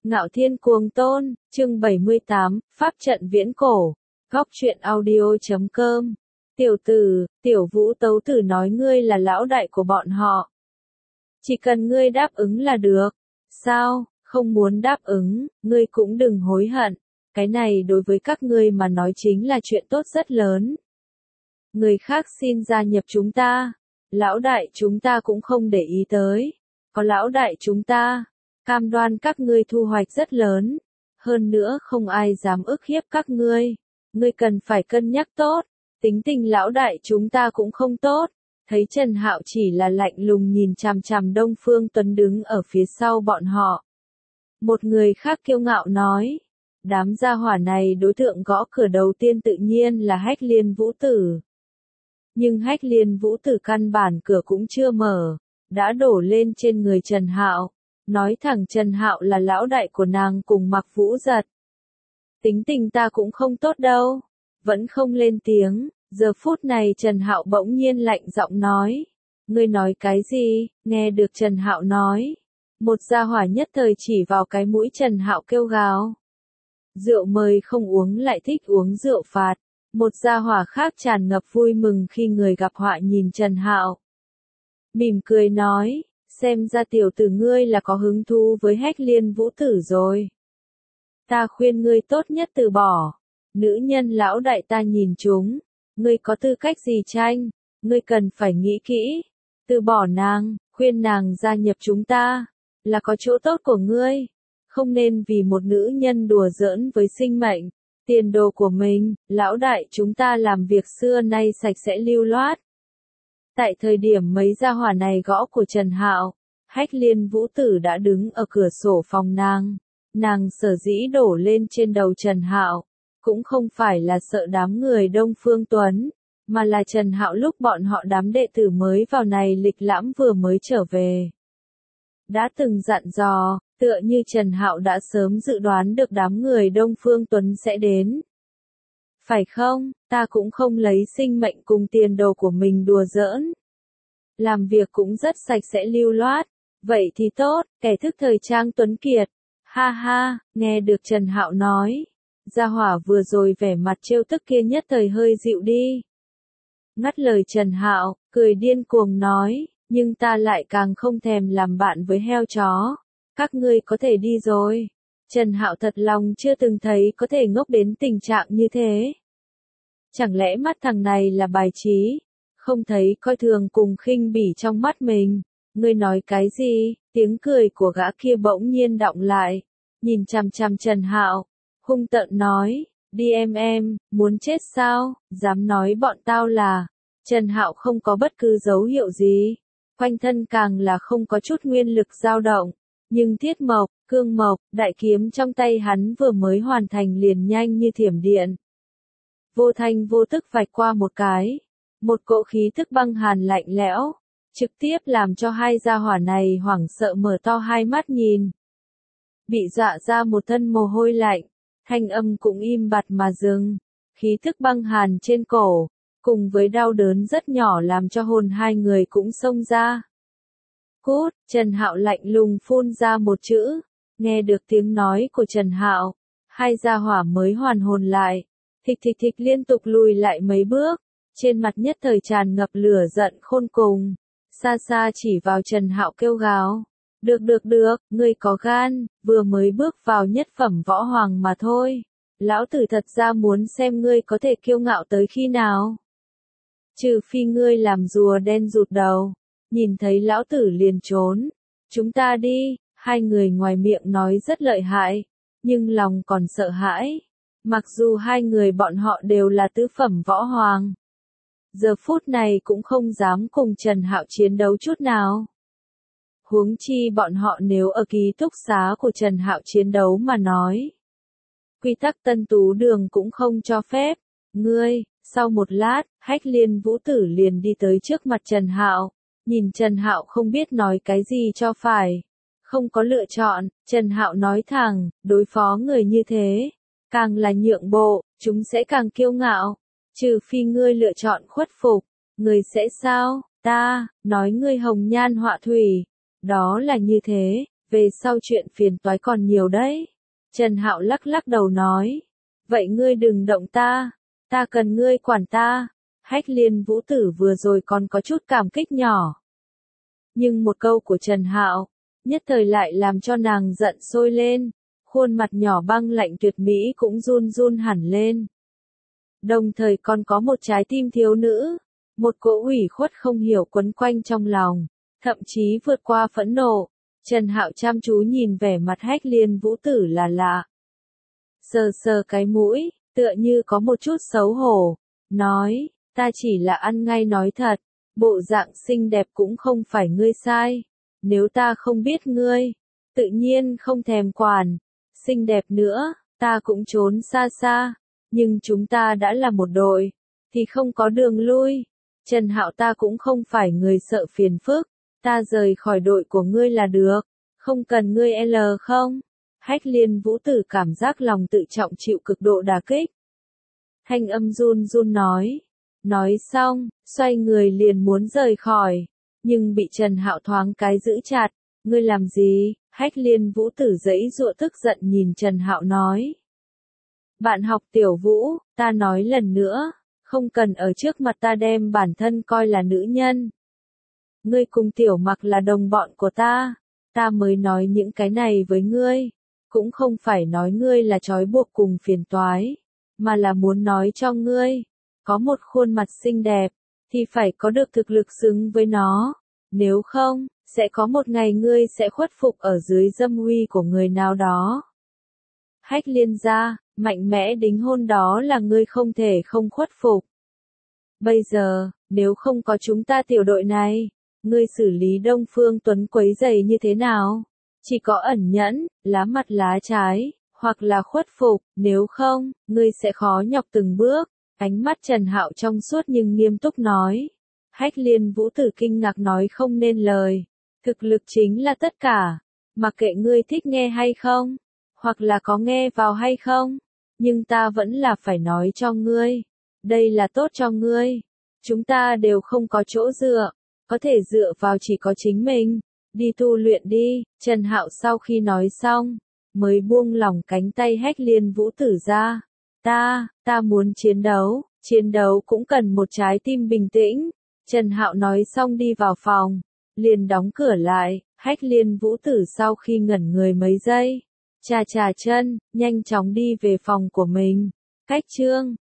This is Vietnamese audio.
Ngạo Thiên Cuồng Tôn, chương 78, Pháp trận viễn cổ. Góc truyện audio.com. Tiểu tử, Tiểu Vũ Tấu Tử nói ngươi là lão đại của bọn họ. Chỉ cần ngươi đáp ứng là được. Sao, không muốn đáp ứng, ngươi cũng đừng hối hận. Cái này đối với các ngươi mà nói chính là chuyện tốt rất lớn. Người khác xin gia nhập chúng ta. Lão đại chúng ta cũng không để ý tới. Có lão đại chúng ta, cam đoan các ngươi thu hoạch rất lớn. Hơn nữa không ai dám ức hiếp các ngươi. Ngươi cần phải cân nhắc tốt. Tính tình lão đại chúng ta cũng không tốt. Thấy Trần Hạo chỉ là lạnh lùng nhìn chằm chằm Đông Phương Tuấn đứng ở phía sau bọn họ. Một người khác kiêu ngạo nói. Đám gia hỏa này đối tượng gõ cửa đầu tiên tự nhiên là Hách Liên Vũ Tử. Nhưng Hách Liên Vũ Tử căn bản cửa cũng chưa mở, đã đổ lên trên người Trần Hạo, nói thẳng Trần Hạo là lão đại của nàng cùng Mặc Vũ Giật. Tính tình ta cũng không tốt đâu, vẫn không lên tiếng, giờ phút này Trần Hạo bỗng nhiên lạnh giọng nói, ngươi nói cái gì? Nghe được Trần Hạo nói, một gia hỏa nhất thời chỉ vào cái mũi Trần Hạo kêu gào. Rượu mời không uống lại thích uống rượu phạt. Một gia hỏa khác tràn ngập vui mừng khi người gặp họa nhìn Trần Hạo. Mỉm cười nói, xem ra tiểu tử ngươi là có hứng thú với Hách Liên Vũ Tử rồi. Ta khuyên ngươi tốt nhất từ bỏ. Nữ nhân lão đại ta nhìn chúng. Ngươi có tư cách gì tranh? Ngươi cần phải nghĩ kỹ. Từ bỏ nàng, khuyên nàng gia nhập chúng ta. Là có chỗ tốt của ngươi. Không nên vì một nữ nhân đùa giỡn với sinh mệnh. Tiền đồ của mình, lão đại chúng ta làm việc xưa nay sạch sẽ lưu loát. Tại thời điểm mấy gia hỏa này gõ của Trần Hạo, Hách Liên Vũ Tử đã đứng ở cửa sổ phòng nàng. Nàng sở dĩ đổ lên trên đầu Trần Hạo, cũng không phải là sợ đám người Đông Phương Tuấn, mà là Trần Hạo lúc bọn họ đám đệ tử mới vào này lịch lãm vừa mới trở về. Đã từng dặn dò, tựa như Trần Hạo đã sớm dự đoán được đám người Đông Phương Tuấn sẽ đến. Phải không, ta cũng không lấy sinh mệnh cùng tiền đồ của mình đùa giỡn. Làm việc cũng rất sạch sẽ lưu loát. Vậy thì tốt, kẻ thức thời trang tuấn kiệt. Ha ha, nghe được Trần Hạo nói. Gia hỏa vừa rồi vẻ mặt trêu tức kia nhất thời hơi dịu đi. Ngắt lời Trần Hạo, cười điên cuồng nói, nhưng ta lại càng không thèm làm bạn với heo chó. Các ngươi có thể đi rồi. Trần Hạo thật lòng chưa từng thấy có thể ngốc đến tình trạng như thế. Chẳng lẽ mắt thằng này là bài trí? Không thấy coi thường cùng khinh bỉ trong mắt mình. Ngươi nói cái gì? Tiếng cười của gã kia bỗng nhiên đọng lại. Nhìn chằm chằm Trần Hạo, hung tợn nói, đi em, muốn chết sao? Dám nói bọn tao là. Trần Hạo không có bất cứ dấu hiệu gì. Quanh thân càng là không có chút nguyên lực dao động. Nhưng Thiết Mộc, Cương Mộc, đại kiếm trong tay hắn vừa mới hoàn thành liền nhanh như thiểm điện. Vô thanh vô tức vạch qua một cái. Một cỗ khí tức băng hàn lạnh lẽo. Trực tiếp làm cho hai gia hỏa này hoảng sợ mở to hai mắt nhìn. Bị dọa ra một thân mồ hôi lạnh. Thanh âm cũng im bặt mà dừng. Khí tức băng hàn trên cổ. Cùng với đau đớn rất nhỏ làm cho hồn hai người cũng xông ra. Cút, Trần Hạo lạnh lùng phun ra một chữ. Nghe được tiếng nói của Trần Hạo, hai gia hỏa mới hoàn hồn lại. Thịch liên tục lùi lại mấy bước. Trên mặt nhất thời tràn ngập lửa giận khôn cùng. Xa xa chỉ vào Trần Hạo kêu gào. Được, ngươi có gan, vừa mới bước vào nhất phẩm võ hoàng mà thôi. Lão tử thật ra muốn xem ngươi có thể kiêu ngạo tới khi nào. Trừ phi ngươi làm rùa đen rụt đầu. Nhìn thấy lão tử liền trốn. Chúng ta đi, hai người ngoài miệng nói rất lợi hại, nhưng lòng còn sợ hãi. Mặc dù hai người bọn họ đều là tứ phẩm võ hoàng. Giờ phút này cũng không dám cùng Trần Hạo chiến đấu chút nào. Huống chi bọn họ nếu ở ký túc xá của Trần Hạo chiến đấu mà nói. Quy tắc Tân Tú Đường cũng không cho phép. Ngươi, sau một lát, Hách Liên Vũ Tử liền đi tới trước mặt Trần Hạo. Nhìn Trần Hạo không biết nói cái gì cho phải. Không có lựa chọn, Trần Hạo nói thẳng, đối phó người như thế. Càng là nhượng bộ, chúng sẽ càng kiêu ngạo. Trừ phi ngươi lựa chọn khuất phục. Ngươi sẽ sao? Ta, nói ngươi hồng nhan họa thủy. Đó là như thế, về sau chuyện phiền toái còn nhiều đấy. Trần Hạo lắc lắc đầu nói. Vậy ngươi đừng động ta, ta cần ngươi quản ta. Hách Liên Vũ Tử vừa rồi còn có chút cảm kích nhỏ. Nhưng một câu của Trần Hạo, nhất thời lại làm cho nàng giận sôi lên, khuôn mặt nhỏ băng lạnh tuyệt mỹ cũng run run hẳn lên. Đồng thời còn có một trái tim thiếu nữ, một cỗ ủy khuất không hiểu quấn quanh trong lòng, thậm chí vượt qua phẫn nộ. Trần Hạo chăm chú nhìn vẻ mặt Hách Liên Vũ Tử là lạ. Sờ sờ cái mũi, tựa như có một chút xấu hổ, nói, ta chỉ là ăn ngay nói thật, bộ dạng xinh đẹp cũng không phải ngươi sai, nếu ta không biết ngươi, tự nhiên không thèm quản, xinh đẹp nữa, ta cũng trốn xa xa, nhưng chúng ta đã là một đội, thì không có đường lui. Trần Hạo ta cũng không phải người sợ phiền phức, ta rời khỏi đội của ngươi là được, không cần ngươi không. Hách Liên Vũ Tử cảm giác lòng tự trọng chịu cực độ đả kích. Thanh âm run run nói xong, xoay người liền muốn rời khỏi, nhưng bị Trần Hạo thoáng cái giữ chặt, ngươi làm gì? Hách Liên Vũ Tử giãy giụa tức giận nhìn Trần Hạo nói. Bạn học Tiểu Vũ, ta nói lần nữa, không cần ở trước mặt ta đem bản thân coi là nữ nhân. Ngươi cùng Tiểu Mặc là đồng bọn của ta mới nói những cái này với ngươi, cũng không phải nói ngươi là trói buộc cùng phiền toái, mà là muốn nói cho ngươi, có một khuôn mặt xinh đẹp, thì phải có được thực lực xứng với nó, nếu không, sẽ có một ngày ngươi sẽ khuất phục ở dưới dâm uy của người nào đó. Hách Liên gia, mạnh mẽ đính hôn đó là ngươi không thể không khuất phục. Bây giờ, nếu không có chúng ta tiểu đội này, ngươi xử lý Đông Phương Tuấn quấy rầy như thế nào? Chỉ có ẩn nhẫn, lá mặt lá trái, hoặc là khuất phục, nếu không, ngươi sẽ khó nhọc từng bước. Ánh mắt Trần Hạo trong suốt nhưng nghiêm túc nói. Hách Liên Vũ Tử kinh ngạc nói không nên lời. Thực lực chính là tất cả. Mặc kệ ngươi thích nghe hay không, hoặc là có nghe vào hay không, nhưng ta vẫn là phải nói cho ngươi. Đây là tốt cho ngươi. Chúng ta đều không có chỗ dựa, có thể dựa vào chỉ có chính mình. Đi tu luyện đi. Trần Hạo sau khi nói xong, mới buông lỏng cánh tay Hách Liên Vũ Tử ra. Ta muốn chiến đấu cũng cần một trái tim bình tĩnh. Trần Hạo nói xong đi vào phòng, liền đóng cửa lại. Hách Liên Vũ Tử sau khi ngẩn người mấy giây, chà chân, nhanh chóng đi về phòng của mình. Cách chương